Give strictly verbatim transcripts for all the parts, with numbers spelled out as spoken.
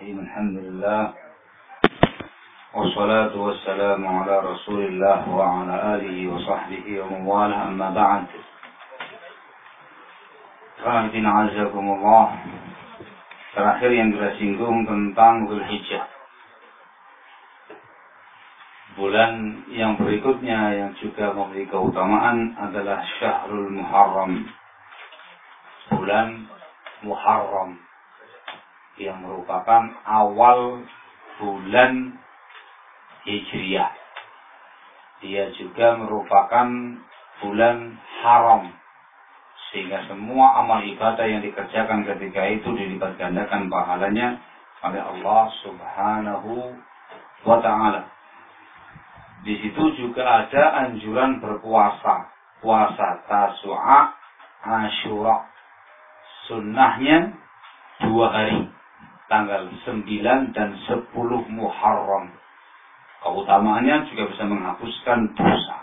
Bismillahirrahmanirrahim. Alhamdulillah. Wassalatu wassalamu ala Rasulillah wa ala alihi wa sahbihi wa mawalah, amma ba'd. Rahmatina azakumullah. Terakhir yang kita singgung tentang Dzulhijjah. Bulan yang berikutnya yang juga memiliki keutamaan adalah Syahrul Muharram. Bulan Muharram yang merupakan awal bulan Hijriyah. Dia juga merupakan bulan haram, sehingga semua amal ibadah yang dikerjakan ketika itu dilipat gandakan pahalanya oleh Allah Subhanahu wa ta'ala. Di situ juga ada anjuran berpuasa, puasa Tasu'a, Asyura. Sunnahnya dua hari, tanggal sembilan dan sepuluh Muharram. Keutamaannya juga bisa menghapuskan dosa.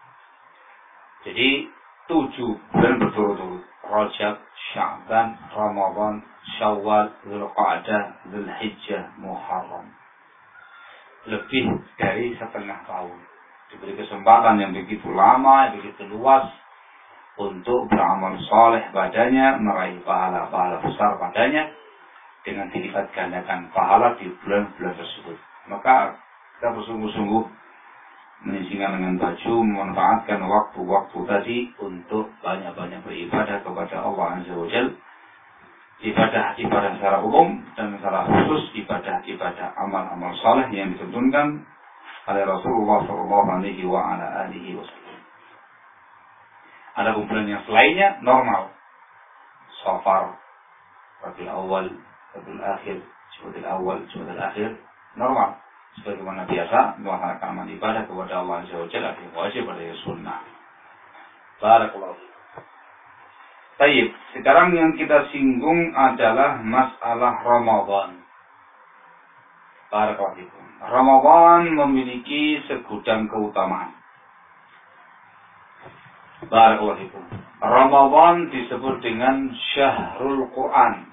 Jadi tujuh bulan berturut-turut: Rajab, Sya'ban, Ramadan, Syawal, Dzulqa'dah, Dzulhijjah, Muharram. Lebih dari setengah tahun. Diberi kesempatan yang begitu lama, begitu luas untuk beramal soleh padanya, meraih pahala-pahala besar padanya, dengan dilipat gandakan pahala di bulan-bulan tersebut. Maka kita bersungguh-sungguh menyisingkan dengan baju, memanfaatkan waktu-waktu tadi untuk banyak-banyak beribadah kepada Allah Azza wa Jalla. Ibadah-ibadah secara umum dan secara khusus ibadah-ibadah amal-amal saleh yang dituntunkan oleh Rasulullah Shallallahu Alaihi Wasallam. Ada bulan yang selainnya normal, Safar, Rabiul Awal, Rabiul Akhir, Jumadil Awal, Jumadil Akhir, normal. Sebagaimana biasa melaksanakan amal ibadah kepada Allah Azza wa Jalla yang wajib pada sunnah. Barakallahu. Baik, sekarang yang kita singgung adalah masalah Ramadan. Barakallahu. Ramadan memiliki segudang keutamaan. Barakallahu. Ramadan disebut dengan Syahrul Quran,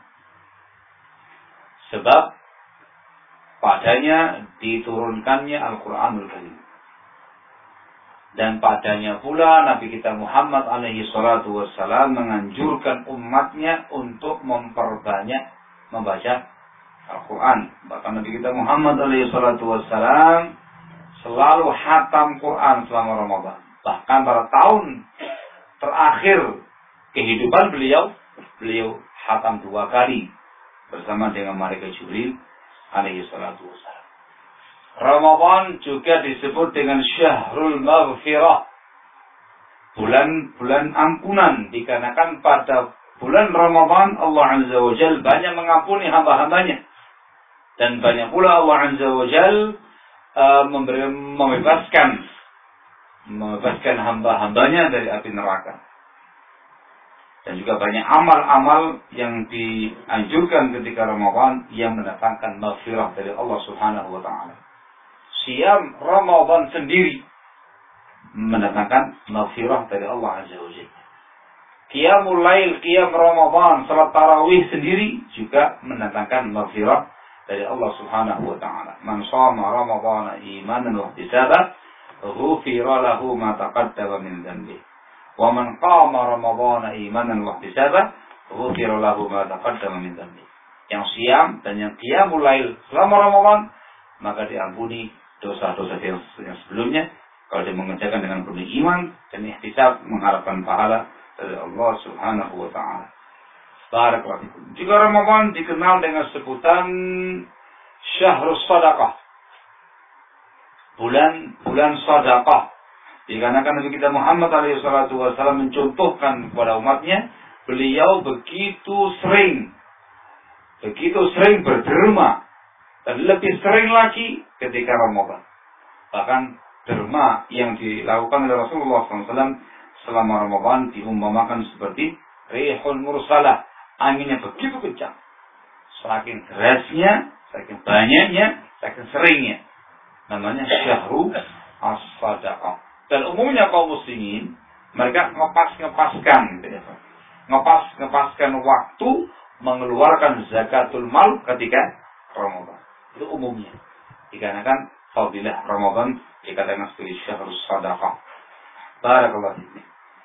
sebab padanya diturunkannya Al-Quranul Karim. Dan padanya pula Nabi kita Muhammad alaihi salatu wassalam menganjurkan umatnya untuk memperbanyak membaca Al-Quran. Bahkan Nabi kita Muhammad alaihi salatu wassalam selalu khatam Quran selama Ramadan. Bahkan pada tahun terakhir kehidupan beliau, beliau khatam dua kali bersama dengan malaikat Jibril alaihi salatu wassalam. Ramadan juga disebut dengan Syahrul Maghfirah, bulan-bulan ampunan, dikarenakan pada bulan Ramadan Allah Azza wa Jalla banyak mengampuni hamba-hambanya, dan banyak pula Allah Azza wa Jalla uh, memberi, membebaskan membebaskan hamba-hambanya dari api neraka. Dan juga banyak amal-amal yang dianjurkan ketika Ramadan yang mendatangkan maghfirah dari Allah Subhanahu wa ta'ala. Siam Ramadan sendiri mendatangkan maghfirah dari Allah Azza wa Jalla. Qiyamul Lail, Qiyam Ramadan, salat tarawih sendiri juga mendatangkan maghfirah dari Allah Subhanahu wa ta'ala. Man shama Ramadhana imanan wa ihtisaban ghufira lahu ma taqaddama min dhanbihi. Wa man qama Ramadhana imanan wa ihtisaban ghufira lahu ma taqaddama min dhanbihi. Yang siam dan yang qiyamul lail selama Ramadan, maka diampuni dosa-dosa yang sebelumnya kalau dia mengerjakan dengan penuh iman dan ihtisab, mengharapkan pahala dari Allah Subhanahu wa ta'ala. Barakallahu. Juga Ramadan dikenal dengan sebutan Syahrus Shadaqah, bulan bulan sedekah. Dikarenakan Nabi kita Muhammad alaihi salatu wasallam mencontohkan kepada umatnya, beliau begitu sering begitu sering berderma, dan lebih sering lagi ketika Ramadan. Bahkan derma yang dilakukan oleh Rasulullah shallallahu alaihi wasallam selama Ramadan diumpamakan seperti rihul mursalah, anginnya begitu kencang, saking derasnya, saking banyaknya, saking seringnya. Namanya Syahrul As-Sadaqah. Dan umumnya kaum muslimin mereka ngepas-ngepaskan gitu ya, ngepas-ngepaskan waktu mengeluarkan zakatul mal ketika Ramadan. Itu umumnya. Dikarenakan fadilah Ramadan dikatakan sebagai syahrus shadaqah. Barakallahu fiik.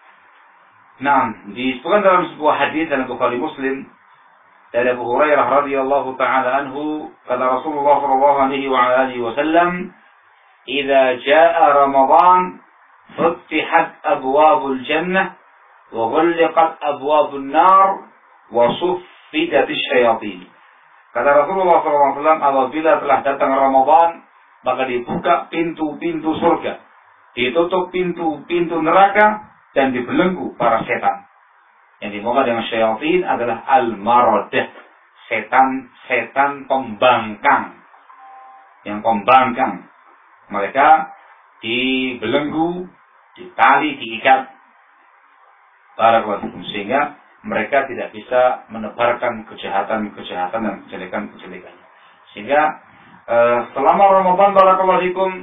Nah, disebutkan dalam sebuah hadis dalam Bukhari Muslim dari Abu Hurairah radhiyallahu taala anhu, kata Rasulullah sallallahu alaihi wa alihi wasallam, "Idza jaa Ramadan, futihat abwabul jannah wa ghulqat abwabun nar wa suffidat asyayatin." Kata Rasulullah sallallahu alaihi wasallam, apabila telah datang Ramadan, maka dibuka pintu-pintu surga, ditutup pintu-pintu neraka, dan dibelenggu para setan. Yang dimaksud dengan syaitan adalah al-maradah, setan-setan pembangkang. Yang pembangkang. Mereka dibelenggu, ditali, diikat. Barakallahu, sehingga mereka tidak bisa menebarkan kejahatan-kejahatan dan kejelekan-kejelekannya. Sehingga eh, selama Ramadan, barakallahu fikum,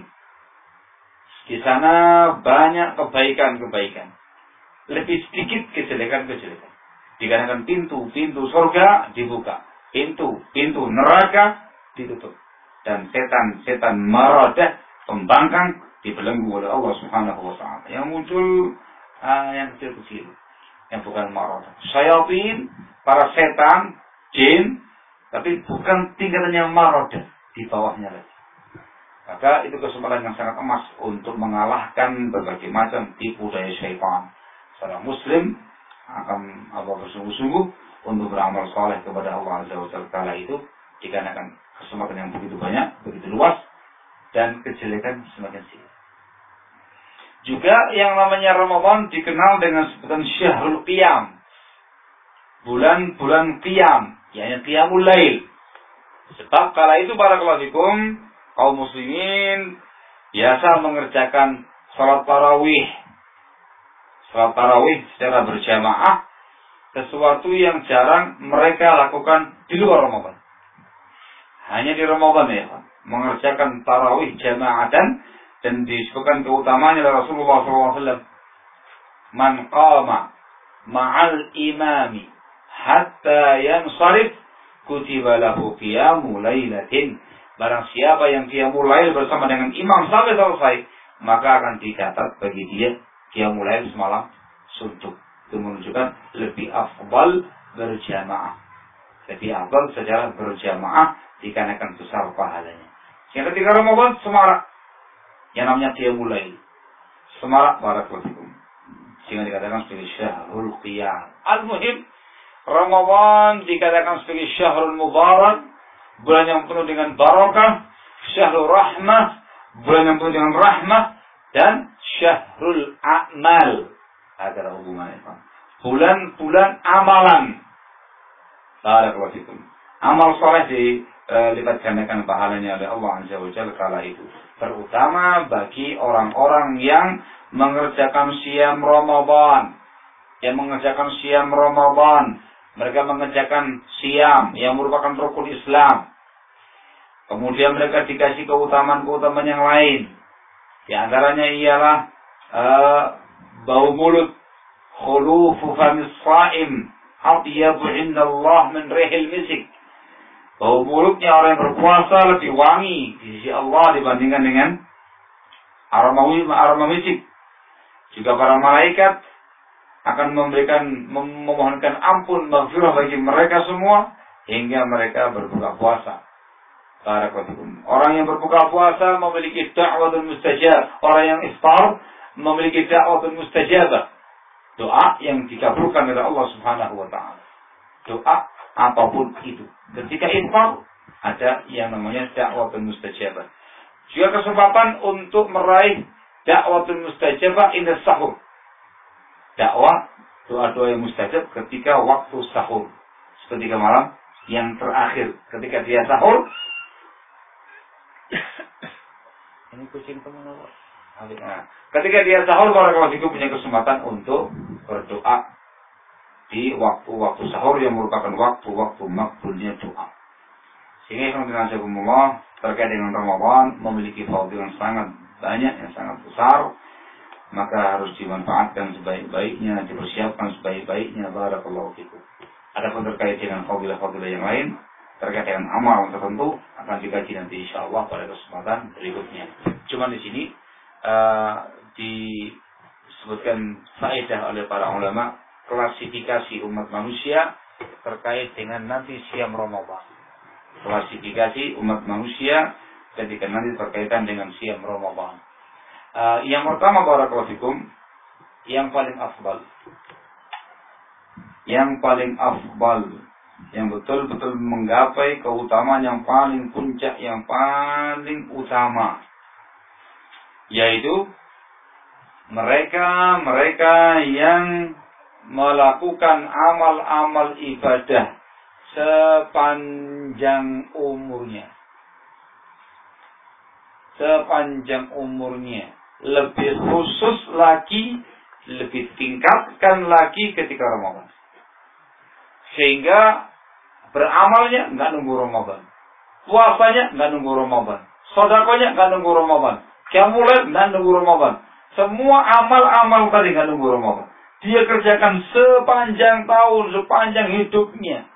di sana banyak kebaikan-kebaikan. Lebih sedikit kejelekan-kejelekan. Dikarenakan pintu-pintu surga dibuka. Pintu-pintu neraka ditutup. Dan setan-setan maradah, pembangkang, dibelenggu oleh Allah Subhanahu wa taala. Yang muncul uh, yang kecil-kecil. Yang bukan maradah. Syayatin, para setan, jin, tapi bukan tingkatannya maradah. Di bawahnya lagi. Maka itu kesempatan yang sangat emas untuk mengalahkan berbagai macam tipu daya syaitan. Seorang muslim akan Allah bersungguh-sungguh untuk beramal saleh kepada Allah Azza wa Jalla kala itu, dikarenakan kesempatan yang begitu banyak, begitu luas, dan kejelekan semakin sedikit. Juga yang namanya Ramadan dikenal dengan sebutan Syahrul Qiyam. Bulan-bulan Qiyam, yakni Qiyamul Lail. Sebab kala itu barakallahu fikum, kaum muslimin biasa mengerjakan salat tarawih. Salat tarawih secara berjamaah, sesuatu yang jarang mereka lakukan di luar Ramadan. Hanya di Ramadan ya, mengerjakan tarawih jamaatan, dan disebutkan keutamaannya oleh Rasulullah shallallahu alaihi wasallam. Man qama ma'al imami hatta yansarif kutiba lahu qiyamu lailatin. Barang siapa yang qiyamul lail bersama dengan imam sampai selesai, maka akan dicatat bagi dia qiyamul lail semalam suntuk. Itu menunjukkan lebih afdal berjamaah. Lebih afdal secara berjamaah dikarenakan besar pahalanya. Sehingga ketika Ramadan semarak yang namanya qiyamul lail. Semarak barakallahu fikum. Sehingga dikatakan sebagai syahrul qiyam. Al-muhim, Ramadan dikatakan sebagai syahrul mubarak, bulan yang penuh dengan barakah, syahrul rahmah, bulan yang penuh dengan rahmah, dan syahrul a'mal. Ada hubungannya. Bulan-bulan amalan. Barakallahu fikum. Amal soleh dilipat gandakan pahalanya oleh Allah Azza wa Jalla kala itu. Terutama bagi orang-orang yang mengerjakan siam Ramadan. Yang mengerjakan siam Ramadan. Mereka mengerjakan siam yang merupakan rukun Islam. Kemudian mereka dikasih keutamaan-keutamaan yang lain. Di antaranya ialah uh, bau mulut, khulufu famis shaim, atyabu indallah min rihil misik. Bau mulutnya orang yang berpuasa lebih wangi di sisi Allah dibandingkan dengan aroma aroma misik. Juga para malaikat akan memberikan memohonkan ampun maghfirah bagi mereka semua hingga mereka berbuka puasa. Barakallahu. Orang yang berbuka puasa memiliki da'watul mustajab. Orang yang iftar memiliki da'watul mustajabah. Doa yang dikabulkan oleh Allah Subhanahu wa taala. Doa apapun itu. Ketika iftar ada yang namanya da'watul mustajabah. Juga kesempatan untuk meraih da'watul mustajabah inda sahur. Dakwah doa-doa yang mustajab ketika waktu sahur. Ketika malam yang terakhir. Ketika dia sahur. Ini kucing kemana Pak? Nah, ketika dia sahur, barakallahu fikum punya kesempatan untuk berdoa di waktu-waktu sahur yang merupakan waktu-waktu makbulnya doa. Sehingga alhamdulillah terkait dengan Ramadan memiliki fadilah yang sangat banyak, yang sangat besar. Maka harus dimanfaatkan sebaik-baiknya, dipersiapkan sebaik-baiknya. Barakallahu fikum. Adapun terkait dengan fadilah-fadilah yang lain, terkait dengan amal tertentu akan dikaji nanti insyaallah pada kesempatan berikutnya. Cuma di sini uh, disebutkan faedah oleh para ulama klasifikasi umat manusia terkait dengan nanti siam Ramadan. Klasifikasi umat manusia ketika nanti berkaitan dengan siam Ramadan. Uh, yang pertama barakallahu fikum, yang paling afdal. Yang paling afdal, yang betul-betul menggapai keutamaan yang paling puncak, yang paling utama, yaitu mereka-mereka yang melakukan amal-amal ibadah sepanjang umurnya. Sepanjang umurnya. Lebih khusus lagi, lebih tingkatkan lagi ketika Ramadan. Sehingga beramalnya nggak nunggu Ramadan, puasanya nggak nunggu Ramadan, sedekahnya nggak nunggu Ramadan, qiyamul nggak nunggu Ramadan, semua amal-amal tadi nggak nunggu Ramadan. Dia kerjakan sepanjang tahun, sepanjang hidupnya.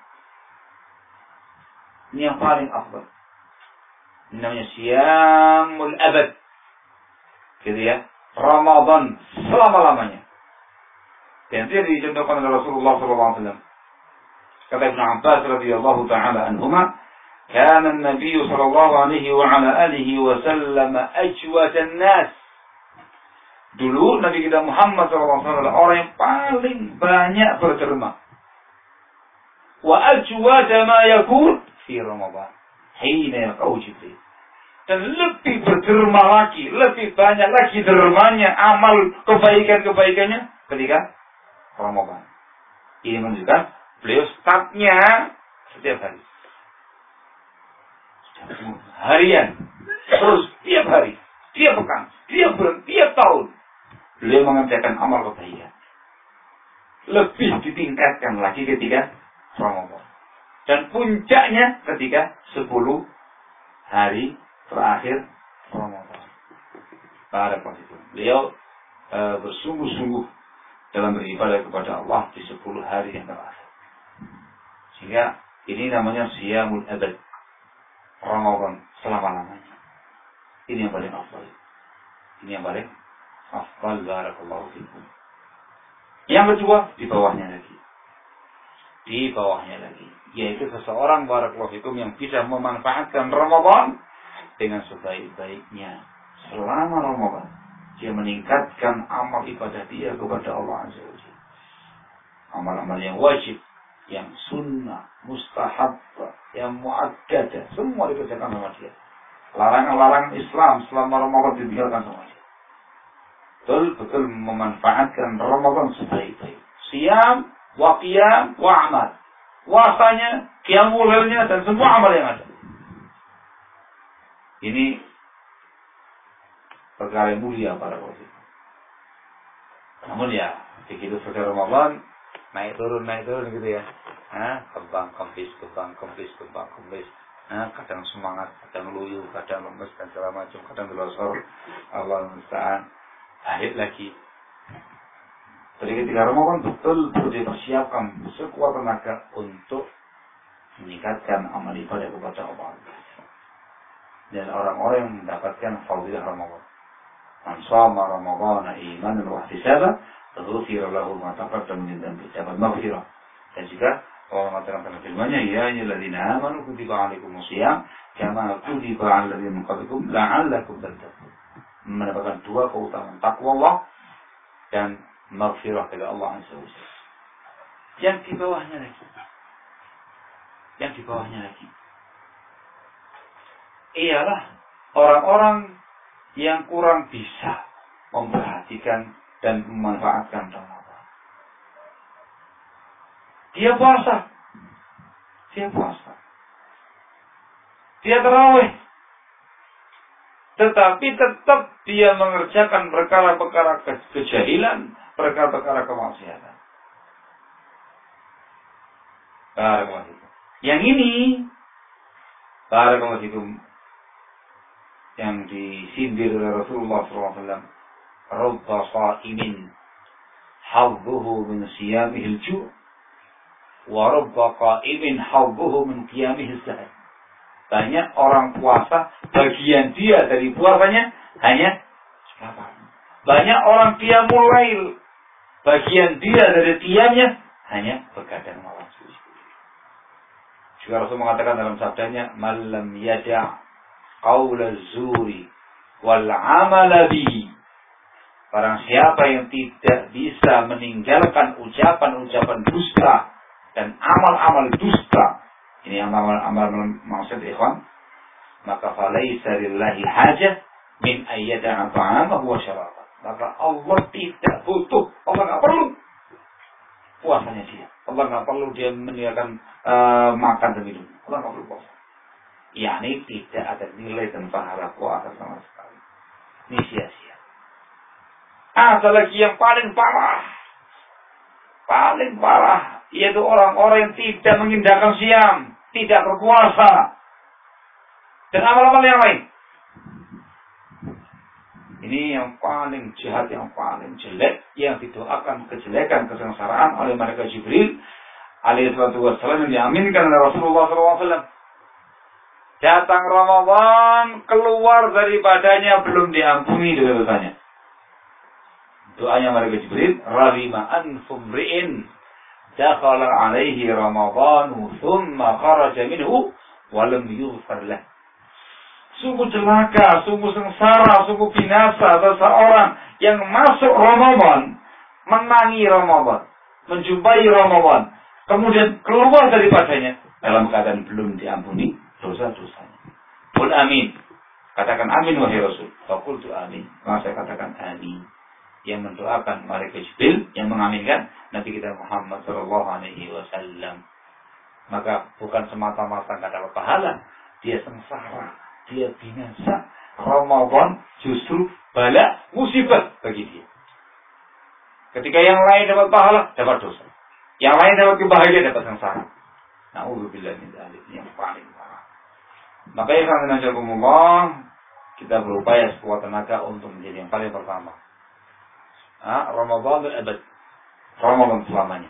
Ini yang paling afdal. Ini namanya siyamul abad, gitu ya, Ramadan selama-lamanya. Dan itu dicontohkan oleh Rasulullah shallallahu alaihi wasallam. Kata Ibnu Abbas radhiyallahu taala anhuma, "Kana an-nabiy sallallahu alaihi wa ala alihi wasallam ajwad an-nas." Dulu Nabi kita Muhammad sallallahu alaihi wasallam adalah orang yang paling banyak berderma. Wa ajwad ma yakun fi Ramadan, hina yaqau Jibril. Dan lebih berderma lagi, lebih banyak lagi dermanya, amal kebaikan-kebaikannya ketika Ramadan. Ini menunjukkan beliau startnya setiap hari. Harian. Terus tiap hari. Tiap pekan. Tiap bulan. Tiap tahun. Beliau mengerjakan amal kebaikan. Lebih ditingkatkan lagi ketika Ramadan. Dan puncaknya ketika sepuluh hari terakhir Ramadan. Barakallahu. Beliau e, bersungguh-sungguh dalam beribadah kepada Allah di sepuluh hari yang terakhir. Sehingga ini namanya siyamul abad, Ramadan selama-lamanya. Ini yang paling afdal. Ini yang paling afdal, barakallahu fikum. Yang kedua, di bawahnya lagi. Di bawahnya lagi. Yaitu seseorang, barakallahu fikum, yang bisa memanfaatkan Ramadan dengan sebaik-baiknya. Selama Ramadan, dia meningkatkan amal ibadah dia kepada Allah Azza wa Jalla. Amal-amal yang wajib, yang sunnah, mustahab, yang muakkadah, semua dikerjakan sama dia. Larangan-larangan Islam selama Ramadan ditinggalkan sama dia. Betul-betul memanfaatkan Ramadan sebaik-baik. Siyam, wa qiyam, wa amal. Puasanya, qiyamul lailnya, dan semua amal yang ada. Ini perkara yang mulia para ulama. Namun ya, begitu selesai Ramadan, naik turun, naik turun gitu ya. Nah, kembang kempis, kembang kempis, kembang kempis. Nah, kadang semangat, kadang loyo, kadang lemes, dan segala macam, kadang gelosor. Allah musta'an. Akhir lagi. Jadi ketika Ramadan betul betul dipersiapkan sekuat tenaga untuk meningkatkan amal ibadah kepada Allah. Dan orang-orang yang mendapatkan fadilah Ramadan. Man shama Ramadhana imanan wa ihtisaban ghufira lahu ma taqaddama min dhanbi. Dapat maghfirah. Dan juga Allah mengatakan dalam firman-Nya, ya ayyuhalladzina amanu kutiba 'alaikumus shiyam kama kutiba 'alal ladzina min qablikum la'allakum tattaqun. Mendapatkan dua keutamaan, takwa Allah dan maghfirah dari Allah Azza wa Jalla. Yang di bawahnya lagi. Yang di bawahnya lagi. Ialah orang-orang yang kurang bisa memperhatikan dan memanfaatkan Ramadan. Dia puasa. Dia puasa. Dia tarawih. Tetapi tetap dia mengerjakan perkara-perkara kejahilan, perkara-perkara kemaksiatan. Barakallahu fikum. Yang ini, barakallahu fikum, yang disindir oleh Rasulullah shallallahu alaihi wasallam, rubba sha'imin hadduhu min siyamihil ju' wa rubba qa'imin hawbuhu min qiyamihi sahar. Banyak orang puasa, bagian dia dari puasanya hanya lapar. Banyak orang qiyamul lail, bagian dia dari qiyamnya hanya begadang malam suci. Juga Rasul mengatakan dalam sabdanya, "Man lam yada' qaula zuri wal 'amala bihi." Barang siapa yang tidak bisa meninggalkan ucapan-ucapan dusta dan amal-amal dusta, ini amal-amal maksud ikhwan, maka falaisa lillahi hajah min ayyada'a ta'amahu wa syarabah. Maka Allah tidak butuh, Allah enggak perlu puasanya dia. Allah enggak perlu dia meninggalkan uh, makan dan minum. Allah enggak perlu puasa. Yani tidak ada nilai dan pahala puasa sama sekali. Ini sia-sia. Ada lagi yang paling parah. Paling parah yaitu orang-orang yang tidak mengindahkan siam, tidak berpuasa, dan amal-amal yang lain. Ini yang paling jahat, yang paling jelek, yang didoakan kejelekan, kesengsaraan oleh malaikat Jibril alaihi wassalam yang diaminkan oleh Rasulullah shallallahu alaihi wasallam. Datang Ramadan, keluar daripadanya belum diampuni dosanya. Doanya malaikat Jibril, "Rahima anfum ri'in dakhala alaihi Ramadanu thumma kharaja minhu wa lam yughfar lah." Sungguh celaka, sungguh sengsara, sungguh binasa seseorang yang masuk Ramadan, menangi Ramadan, menjumpai Ramadan, kemudian keluar daripadanya dalam keadaan belum diampuni dosa-dosanya. Qul amin. Katakan amin wahai Rasul. Faqultu amin. Maka saya katakan amin. Yang mendoakan malaikat Jibril, yang mengaminkan Nabi kita Muhammad sallallahu alaihi wasallam. Maka bukan semata-mata enggak dapat pahala, dia sengsara, dia binasa. Ramadan justru bala, musibah bagi dia. Ketika yang lain dapat pahala, dapat dosa. Yang lain dapat kebahagiaan, dapat sengsara. Na'udzubillah min dzalik, yang paling parah. Maka ya Allah, kita berupaya sekuat tenaga untuk menjadi yang paling pertama. Ha, Ramadan abad, Ramadan selamanya.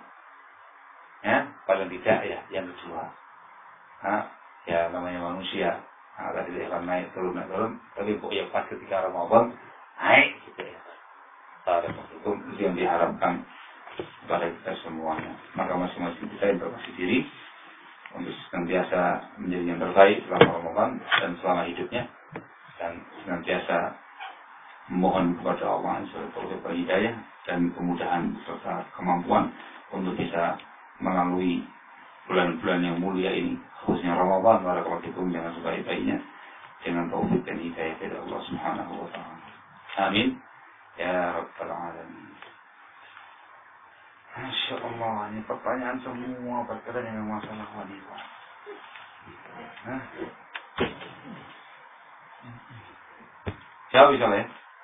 Ya, paling tidak ya yang kedua. Ha, ya namanya manusia. Nah, tadi dia akan naik turun naik turun, tapi pokoknya pas ketika Ramadan naik gitu ya. Saat itu yang diharapkan kepada kita semuanya. Maka masing-masing kita introspeksi diri untuk senantiasa menjadi yang terbaik selama Ramadan dan selama hidupnya, dan senantiasa mohon kepada Allah untuk hidayah dan kemudahan serta kemampuan untuk bisa melalui bulan-bulan yang mulia ini, khususnya Ramadan, barakallahu dengan sebaik-baiknya, dengan taufik dan hidayah dari Allah Subhanahu wa taala. Amin ya rabbal alamin. Masya Allah, ini pertanyaan semua berkaitan dengan masalah wanita. Hah? Jawab bisa ya?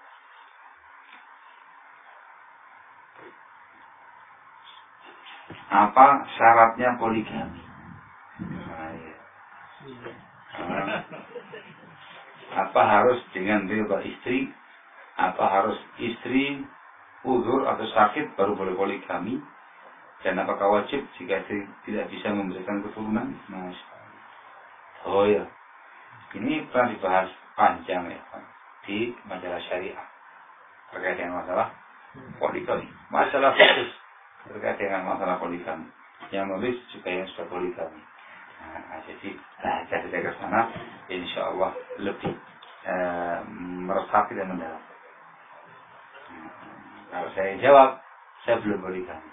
Apa syaratnya poligami? Nah, ya. Nah, apa harus dengan ridha istri? Apa harus istri uzur atau sakit baru boleh poligami? Dan apakah wajib jika istri tidak bisa memberikan keturunan? Masya Allah. Oh ya, ini pernah dibahas panjang ya di majalah syariah terkait dengan masalah poligami, masalah khusus terkait dengan masalah poligami. Yang nulis juga yang sudah poligami. Nah, jadi nah, jadi dari sana, insya Allah lebih eh, meresapi dan mendalam. Nah, kalau saya jawab, saya belum poligami.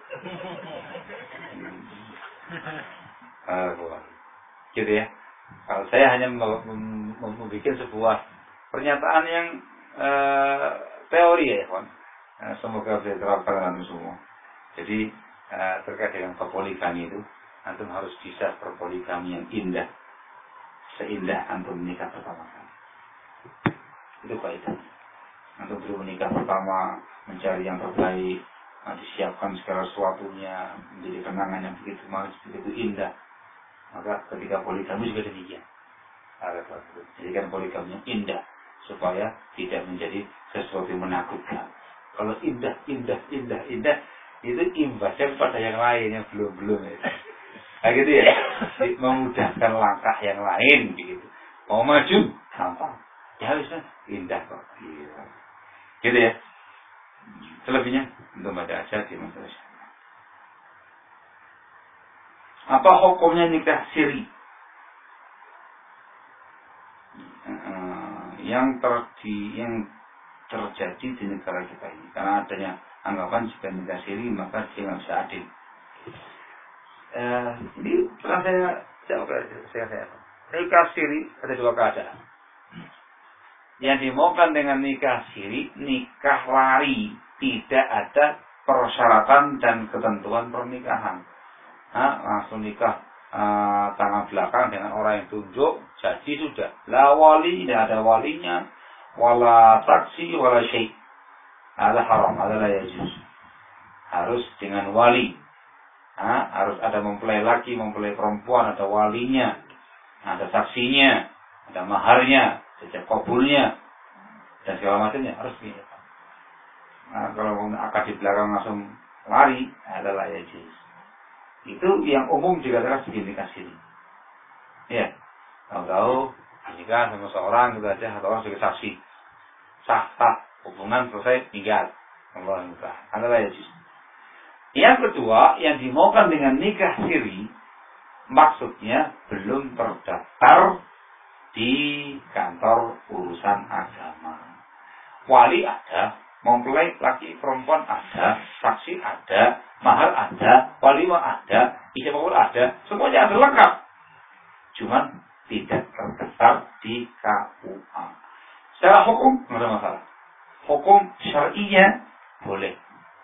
Hmm. Gitu ya. Kalau saya hanya membuat sebuah pernyataan yang eh, teori ya, kawan. Nah, semoga bisa diterapkan dalam semua. Jadi uh, terkait dengan poligami itu, antum harus bisa berpoligami yang indah, seindah antum menikah pertama kali. Itu kaitan. Antum perlu menikah pertama, mencari yang terbaik, nah, disiapkan segala sesuatunya, menjadi kenangan yang begitu manis, begitu indah. Maka ketika poligami juga demikian. Jadikan poligami yang indah, supaya tidak menjadi sesuatu yang menakutkan. Kalau indah, indah, indah, indah, itu imbasnya pada yang lain yang belum-belum ya. Nah gitu ya. Memudahkan langkah yang lain gitu. Mau maju gampang. Ya bisa indah kok. Gitu, gitu ya. Selebihnya untuk baca aja di madrasah. Apa hukumnya nikah siri? Uh, yang terjadi yang terjadi di negara kita ini, karena adanya anggapan jika nikah siri maka dia nggak bisa adil. Uh, ini pernah saya jawab saya saya nikah siri ada dua keadaan. Yang dimaukan dengan nikah siri, nikah lari, tidak ada persyaratan dan ketentuan pernikahan. Nah, langsung nikah uh, tangan belakang dengan orang yang tunjuk, jadi sudah. La wali, tidak ada walinya, wala taksi, wala syait. Ada haram, adalah yajuz. Harus dengan wali. Nah, harus ada mempelai laki, mempelai perempuan, ada walinya, ada saksinya, ada maharnya, sejak kabulnya, dan segala macamnya harus gitu. Nah, kalau akad di belakang langsung lari, adalah yajuz. Itu yang umum dikatakan sebagai nikah siri. Ya, tahu-tahu nikah sama seorang gitu aja, atau orang sebagai saksi, sah sah hubungan selesai tinggal, Allah nikah, adalah yajuz. Yang kedua, yang dimaukan dengan nikah siri, maksudnya belum terdaftar di kantor urusan agama. Wali ada, mempelai laki perempuan ada, saksi ada, mahar ada, walimah ada, ijab kabul ada, semuanya ada lengkap. Cuman tidak terdaftar di K U A. Secara hukum tidak ada masalah. Hukum syar'inya boleh,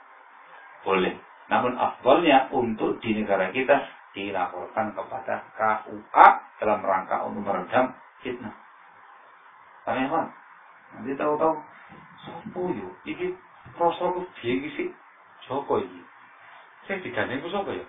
boleh. Namun afdalnya untuk di negara kita dilaporkan kepada K U A dalam rangka untuk meredam fitnah. Tanya apa? Nanti tahu-tahu sopo yo, iki rasaku piye iki sih? Joko iki. Saya digandeng ku sapa ya?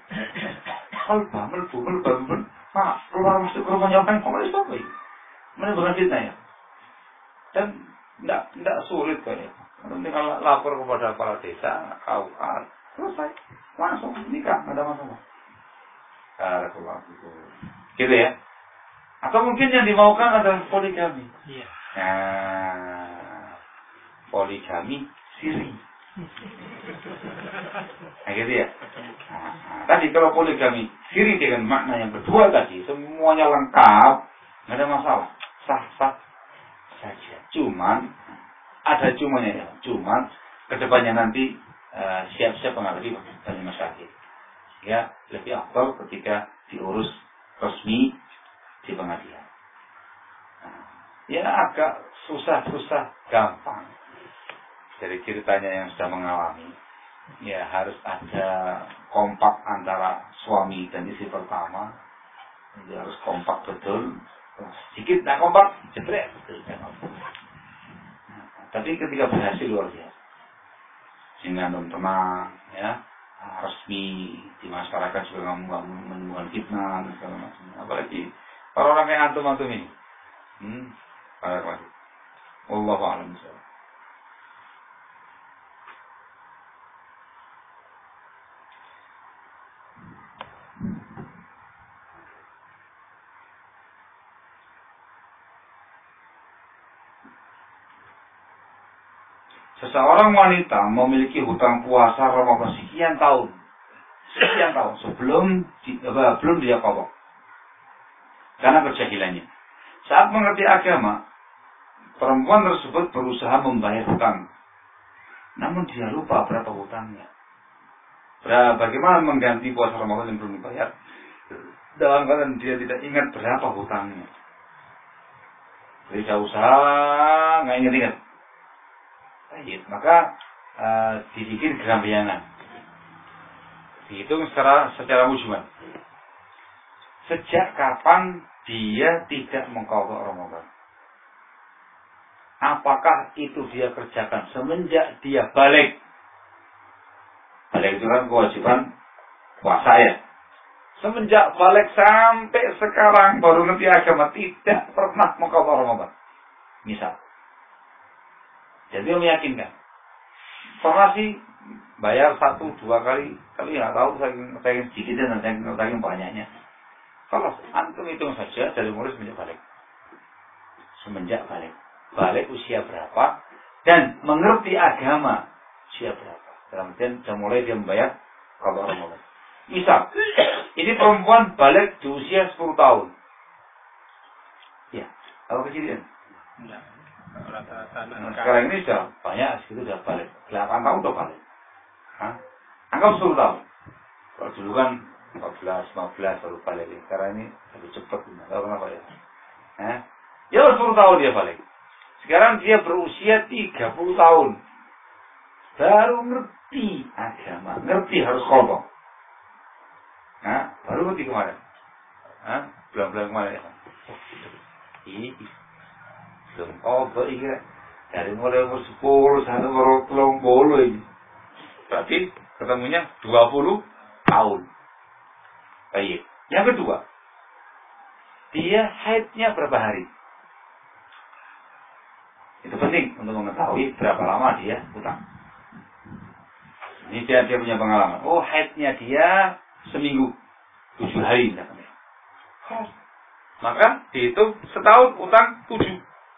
Hal bamel bumel bamel. Pak, keluar masuk ke rumah nyopeng kok malah sapa iki? Mana bukan fitnah ya? Dan enggak enggak sulit kok ya. Nanti kalau lapor kepada kepala desa, K U A, selesai. Langsung nikah, enggak ada masalah. Barakallahu fikum. Gitu ya. Atau mungkin yang dimaukan adalah poligami. Iya. Nah, poligami siri. Nah, gitu ya. Nah, tadi kalau poligami siri dengan makna yang kedua tadi, semuanya lengkap, nggak ada masalah, sah-sah saja. Cuman ada cumanya ya. Cuman kedepannya nanti uh, siap-siap menghadapi banyak masyarakat. Ya, lebih afdal ketika diurus resmi di pengadilan. Nah, ya agak susah-susah gampang. Dari ceritanya yang sudah mengalami, ya harus ada kompak antara suami dan istri pertama. Jadi harus kompak betul. Sedikit tak kompak, jebret. Nah, tapi ketika berhasil luar biasa. Sehingga tenang, ya. Resmi di masyarakat juga menimbulkan fitnah dan segala macam. Apalagi para orang kayak antum-antum ini. Hmm, para lagi. Wallahu a'lam bishawab. Seseorang wanita memiliki hutang puasa Ramadan sekian tahun, sekian tahun sebelum di, apa, belum dia qadha karena kejahilannya. Saat mengerti agama, perempuan tersebut berusaha membayar hutang, namun dia lupa berapa hutangnya. Bagaimana mengganti puasa Ramadan yang belum dibayar? Dalam keadaan dia tidak ingat berapa hutangnya. Jadi dia usaha nggak ingat-ingat. Baik, maka uh, dibikin gerambianan, dihitung secara secara mujmal. Sejak kapan dia tidak mengqadha Ramadan? Apakah itu dia kerjakan semenjak dia balik? Balik itu kan kewajiban puasa ya. Semenjak balik sampai sekarang baru ngerti agama, tidak pernah mengqadha Ramadan. Misal. Jadi meyakinkan. Pernah sih bayar satu dua kali, tapi nggak tahu saking saking sedikitnya dan saking, saking banyaknya. Kalau antum hitung saja dari mulai semenjak balik, semenjak balik, balik usia berapa dan mengerti agama usia berapa. Dalam artian sudah mulai dia membayar kalau Ramadan. Misal, ini perempuan balik di usia sepuluh tahun. Ya, kalau kejadian. Enggak. Rata-rata Nah, sekarang ini sudah banyak, segitu sudah balik. delapan tahun sudah balik. Hah? Anggap sepuluh tahun. Kalau dulu kan empat belas, lima belas baru balik. Sekarang ini lebih cepat. Tidak tahu kenapa ya. Hah? Ya sepuluh tahun dia balik. Sekarang dia berusia tiga puluh tahun. Baru ngerti agama. Ngerti harus kolong. Nah, baru ngerti kemarin. Hah? Bulan-bulan kemarin ya. Ih, belum kobo ini dari mulai umur sepuluh sampai umur telung puluh ini. Berarti ketemunya dua puluh tahun. Baik. Yang kedua, dia haidnya berapa hari? Itu penting untuk mengetahui berapa lama dia utang. Ini dia, dia punya pengalaman. Oh, haidnya dia seminggu, tujuh hari. Maka dihitung setahun utang tujuh.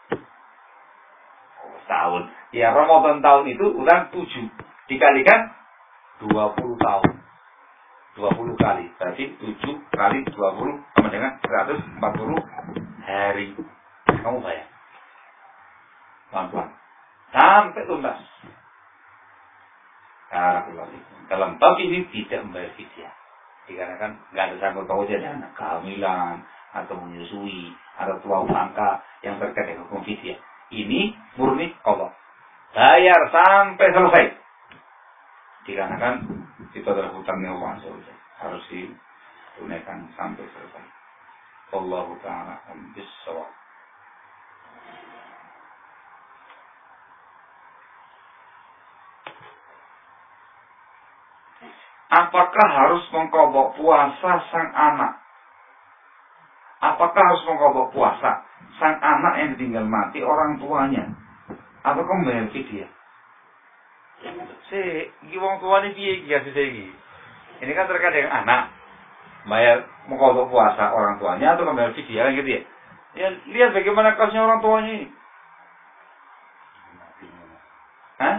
Oh, setahun. Ya, Ramadan tahun itu utang tujuh. Dikalikan dua puluh tahun. dua puluh kali. Berarti tujuh kali dua puluh sama dengan seratus empat puluh hari. Kamu bayar. Pelan-pelan. Sampai tuntas. Nah, dalam bab ini tidak membayar fidyah. Dikarenakan nggak ada sangkut pautnya dengan kehamilan atau menyusui atau tua bangka yang terkait dengan hukum fidyah. Ini murni qadha. Bayar sampai selesai. Dikarenakan itu adalah hutangnya Allah Subhanahu wa taala, harus ditunaikan sampai selesai. Wallahu ta'ala bis-shawab. Apakah harus mengqadha puasa sang anak? Apakah harus mengqadha puasa sang anak yang ditinggal mati orang tuanya? Atau membayar fidyah? Si, iki wong tuane piye iki kasus iki? Ini kan terkait dengan anak. Bayar mengqadha puasa orang tuanya atau membayar fidyah kan gitu ya? Ya, lihat bagaimana kasusnya orang tuanya ini. Hah?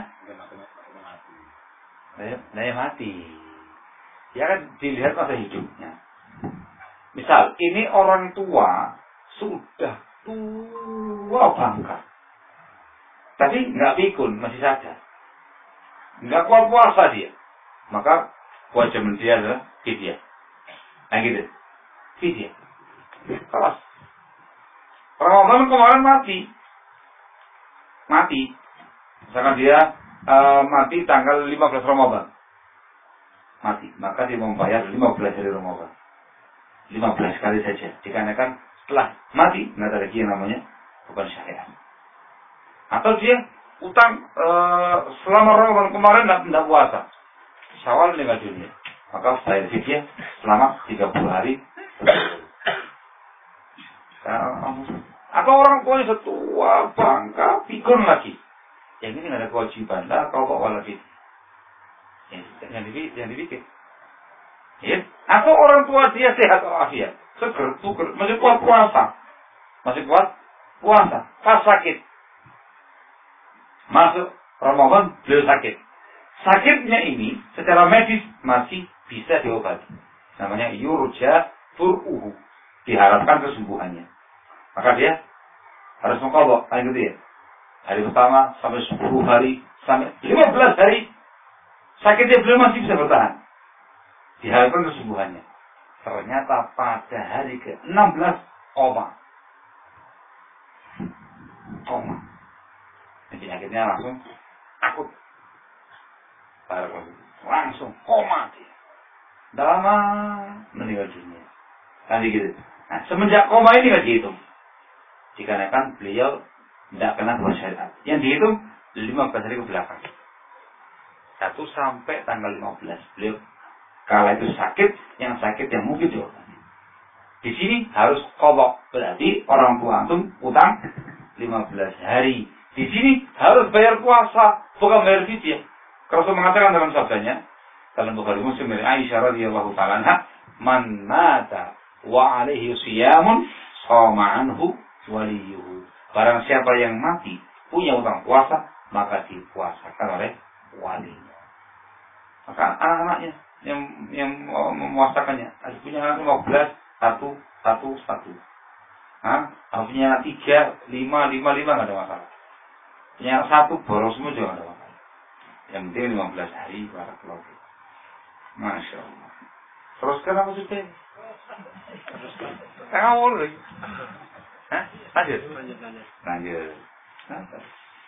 Nah, mati. Ya kan dilihat masa hidupnya. Misal, ini orang tua sudah tua bangka. Tapi nggak pikun, masih sadar. Nggak kuat puasa dia. Maka kewajiban dia adalah fidyah. Nah gitu. Fidyah. Kelas. Ramadan kemarin mati. Mati. Misalkan dia uh, mati tanggal lima belas Ramadan. Mati. Maka dia membayar lima belas hari Ramadan. lima belas kali saja. Dikarenakan setelah mati, nggak ada lagi yang namanya bukan syariat. Atau dia utang e, selama Ramadan kemarin tidak puasa. Syawal meninggal dunia. Maka bayar fidyah selama tiga puluh hari. Atau orang tuanya setua, bangka, pikun lagi. Yang ini nggak ada kewajiban. Lah kau bawa lagi. Yang dipikir, yang dipikir. Ya. Atau orang tua dia sehat walafiat, seger, buger, masih kuat puasa, masih kuat puasa, pas sakit, masuk Ramadan beliau sakit. Sakitnya ini secara medis masih bisa diobati. Namanya yurja furuhu, diharapkan kesembuhannya. Maka dia harus mengqadha, nah itu dia. Hari pertama sampai sepuluh hari, sampai lima belas hari. Sakitnya beliau masih bisa bertahan. Diharapkan kesembuhannya. Ternyata pada hari ke enam belas koma. Koma. Penyakitnya langsung akut. Langsung koma dia. Tidak lama meninggal dunia. Nanti gitu. Nah, semenjak koma ini nggak dihitung. Dikarenakan beliau tidak kena dua syariat. Yang dihitung lima belas hari ke belakang. Satu sampai tanggal lima belas beliau kala itu sakit, yang sakit yang mungkin jawabannya. Di sini harus qadha, berarti orang tua antum utang lima belas hari. Di sini harus bayar puasa, bukan bayar fidyah. Rasul mengatakan dalam sabdanya dalam Bukhari Muslim dari Aisyah radhiyallahu taala anha, "Man mata wa alaihi siyamun shoma anhu waliyuhu." Barang siapa yang mati punya utang puasa, maka dipuasakan oleh walinya. Maka anak-anaknya yang yang memuasakannya, ada punya anak lima belas, satu, satu, satu. Hah? Punya anak tiga, lima, lima, lima nggak ada masalah. Punya anak satu, boros semua juga nggak ada masalah. Yang penting lima belas hari barakallahu fiik. Masya Allah. Teruskan apa sudah? Ngawur lagi. Hah? Lanjut? Lanjut, lanjut. Lanjut. Lanjut.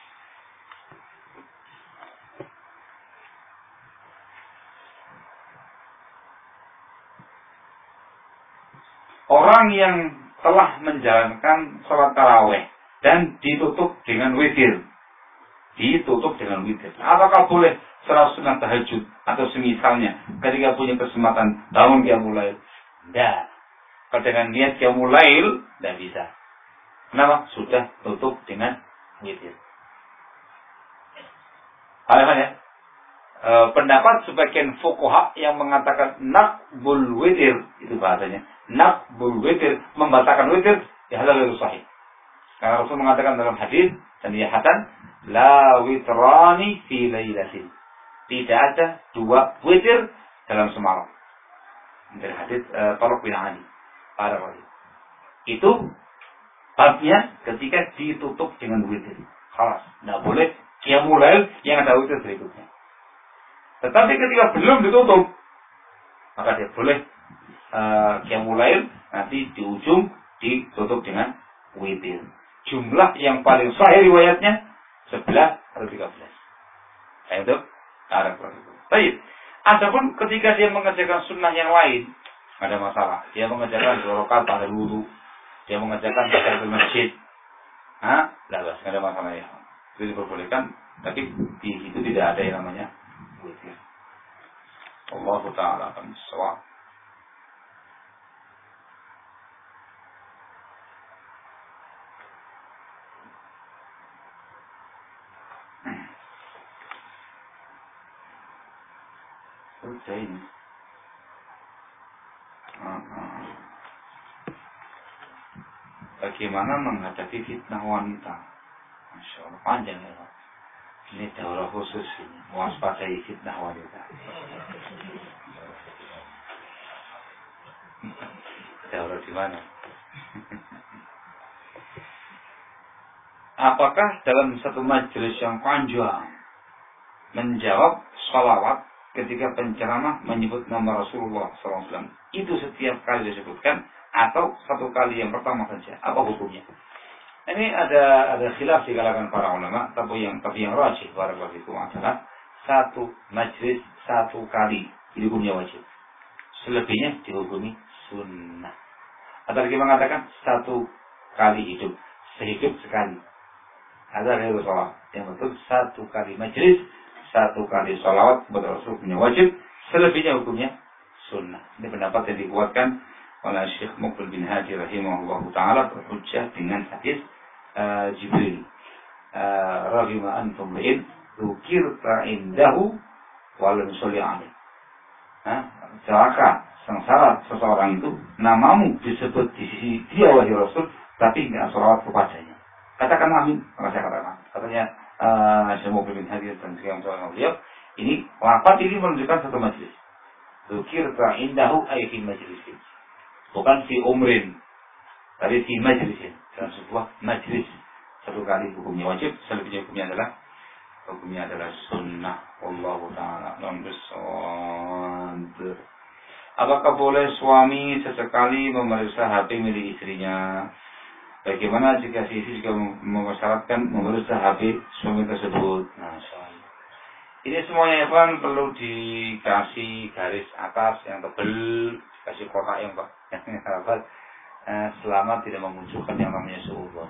Orang yang telah menjalankan sholat tarawih dan ditutup dengan witir. Ditutup dengan witir. Apakah boleh sholat sunnah tahajud atau semisalnya ketika punya kesempatan bangun qiyamul lail? Tidak. Kalau dengan niat qiyamul lail tidak bisa. Kenapa? Sudah tutup dengan witir. Paham ya? E, pendapat sebagian fuqaha yang mengatakan naqbul witir, itu bahasanya naqbul witir, membatalkan witir, ya halal itu sahih. Karena Rasul mengatakan dalam hadis dan yahatan, la witrani fi lailatin. Tidak ada dua witir dalam semalam. Dari hadis uh, Talq bin Ali. Para wali. Itu babnya ketika ditutup dengan witir. Khalas, tidak boleh qiyamul lail yang ada witir berikutnya. Tetapi ketika belum ditutup, maka dia boleh uh, qiyamul lail nanti di ujung ditutup dengan witir. Jumlah yang paling sahih riwayatnya sebelas atau tiga belas. Nah, itu arah itu. Baik. Adapun ketika dia mengerjakan sunnah yang lain, ada masalah. Dia mengerjakan dua rakaat pada wudu, dia mengerjakan tahiyatul masjid. Hah? Tidak ada masalah ya. Itu diperbolehkan, tapi di situ tidak ada yang namanya witir. Allah Taala akan shawab. Sudah ini. Bagaimana menghadapi fitnah wanita? Masya Allah, panjang ya Pak. Ini daurah khusus ini. Waspadai fitnah wanita. Daurah di mana? Apakah dalam satu majelis yang panjang menjawab sholawat ketika penceramah menyebut nama Rasulullah shallallahu alaihi wasallam itu setiap kali disebutkan atau satu kali yang pertama saja? Apa hukumnya? Ini ada ada khilaf di kalangan para ulama, tapi yang tapi yang rajih barakallahu fikum adalah satu majlis satu kali hukumnya wajib. Selebihnya dihukumi sunnah. Atau lagi mengatakan satu kali hidup, sehidup sekali. Ada yang salah. Yang betul satu kali majlis, satu kali salawat kepada Rasul hukumnya wajib, selebihnya hukumnya sunnah. Ini pendapat yang dikuatkan oleh Syekh Muqbil bin Hadi rahimahullah ta'ala berhujjah dengan hadis uh, Jibril. Uh, Rahimah antum li'in dhukirta indahu walam sholli alaih. Celaka, sengsara seseorang itu, namamu disebut di sisi dia wahai Rasul, tapi tidak salawat kepadanya. Katakan amin, maka saya katakan. Katanya uh, Syekh Muqbil bin Hadi dan sekian orang beliau, ini lafaz ini menunjukkan satu majlis. Dzukirta indahu ay fi majlisin. Bukan fi umrin, tapi fi majlisin, dalam sebuah majlis. Satu kali hukumnya wajib, selebihnya hukumnya adalah hukumnya adalah sunnah. Wallahu ta'ala a'lam bissawab. Apakah boleh suami sesekali memeriksa H P milik istrinya? Bagaimana jika si istri juga mempersyaratkan memeriksa H P suami tersebut? Nah, soal ini semuanya kan perlu dikasih garis atas yang tebal, kasih kotak yang yang rapat, eh, selama tidak memunculkan yang namanya suudzon.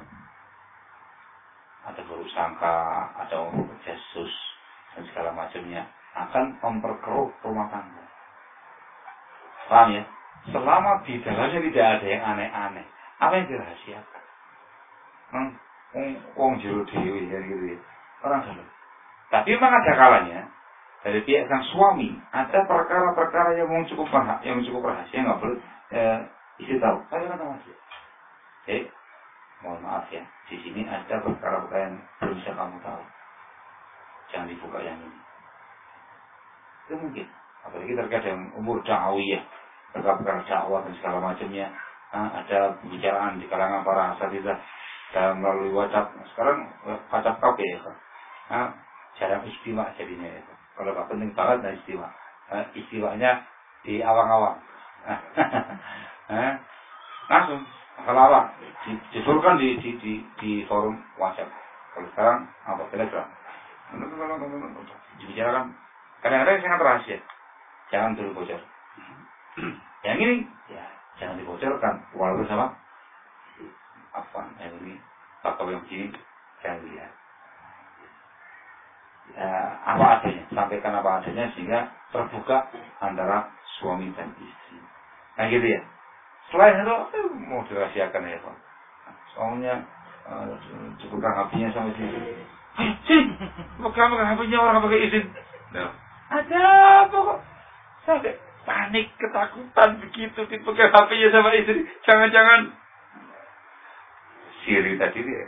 Ada buruk sangka, ada orang berjasus dan segala macamnya akan memperkeruh rumah tangga. Paham ya? Selama di dalamnya tidak ada yang aneh-aneh, apa yang dirahasiakan? Hmm, wong jero dewi ya gitu ya. Orang salah. Tapi memang ada kalanya dari pihak sang suami ada perkara-perkara yang mau cukup rahasia, yang cukup rahasia nggak boleh eh, istri tahu. Saya kata masih. Jadi mohon maaf ya, di sini ada perkara-perkara yang belum bisa kamu tahu. Jangan dibuka yang ini. Itu mungkin. Apalagi terkait dengan umur dakwiyah, perkara-perkara dakwah dan segala macamnya. Nah, ada pembicaraan di kalangan para asatidzah dalam melalui WhatsApp. Sekarang WhatsApp K P ya kan. Nah, jarang istimewa jadinya ya. Kalau nggak penting banget nah istimewa. Nah, istimewanya di awang-awang. Nah, langsung kalau apa? Disuruhkan di, di di di forum WhatsApp. Kalau sekarang apa Telegram? Dibicarakan. Kadang-kadang sangat rahasia. Jangan dulu bocor. Yang ini, ya jangan dibocorkan. Walaupun sama apa? Yang ini, bakal yang begini, jangan lihat. Ya, apa adanya, sampaikan apa adanya sehingga terbuka antara suami dan istri. Nah gitu ya. Selain itu, eh, mau dirahasiakan ya Pak. Soalnya uh, cukupkan H P-nya sama istri. Izin, pegang-pegang H P-nya orang pakai izin. Nah, ada apa kok? Sampai panik, ketakutan begitu dipegang H P-nya sama istri. Jangan-jangan Siri tadi dia.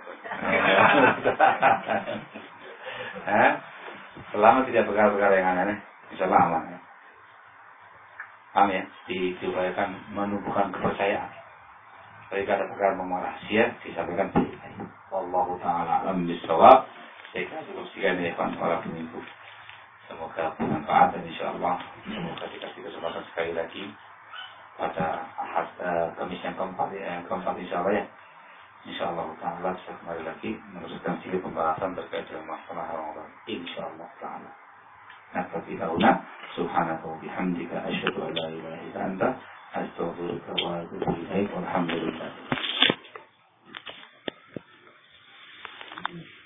Hah? Selama tidak perkara-perkara yang aneh, bisa lama ya. Paham ya? Di, diupayakan menumbuhkan kepercayaan. Jika ada perkara memang rahasia, disampaikan baik-baik. Wallahu ta'ala alam bisawab. Saya kasih kursikan ya para peminggu. Semoga bermanfaat dan insyaAllah semoga dikasih kesempatan sekali lagi pada ahad uh, Kamis yang keempat ya, yang keempat insyaAllah ya. InsyaAllah ta'ala saya kembali lagi meneruskan sedikit pembahasan terkait dengan masalah Ramadan. InsyaAllah ta'ala. Naktafi lahuna subhanaka wa bihamdika asyhadu an la ilaha illa anta astaghfiruka wa atubu ilaik. Walhamdulillah.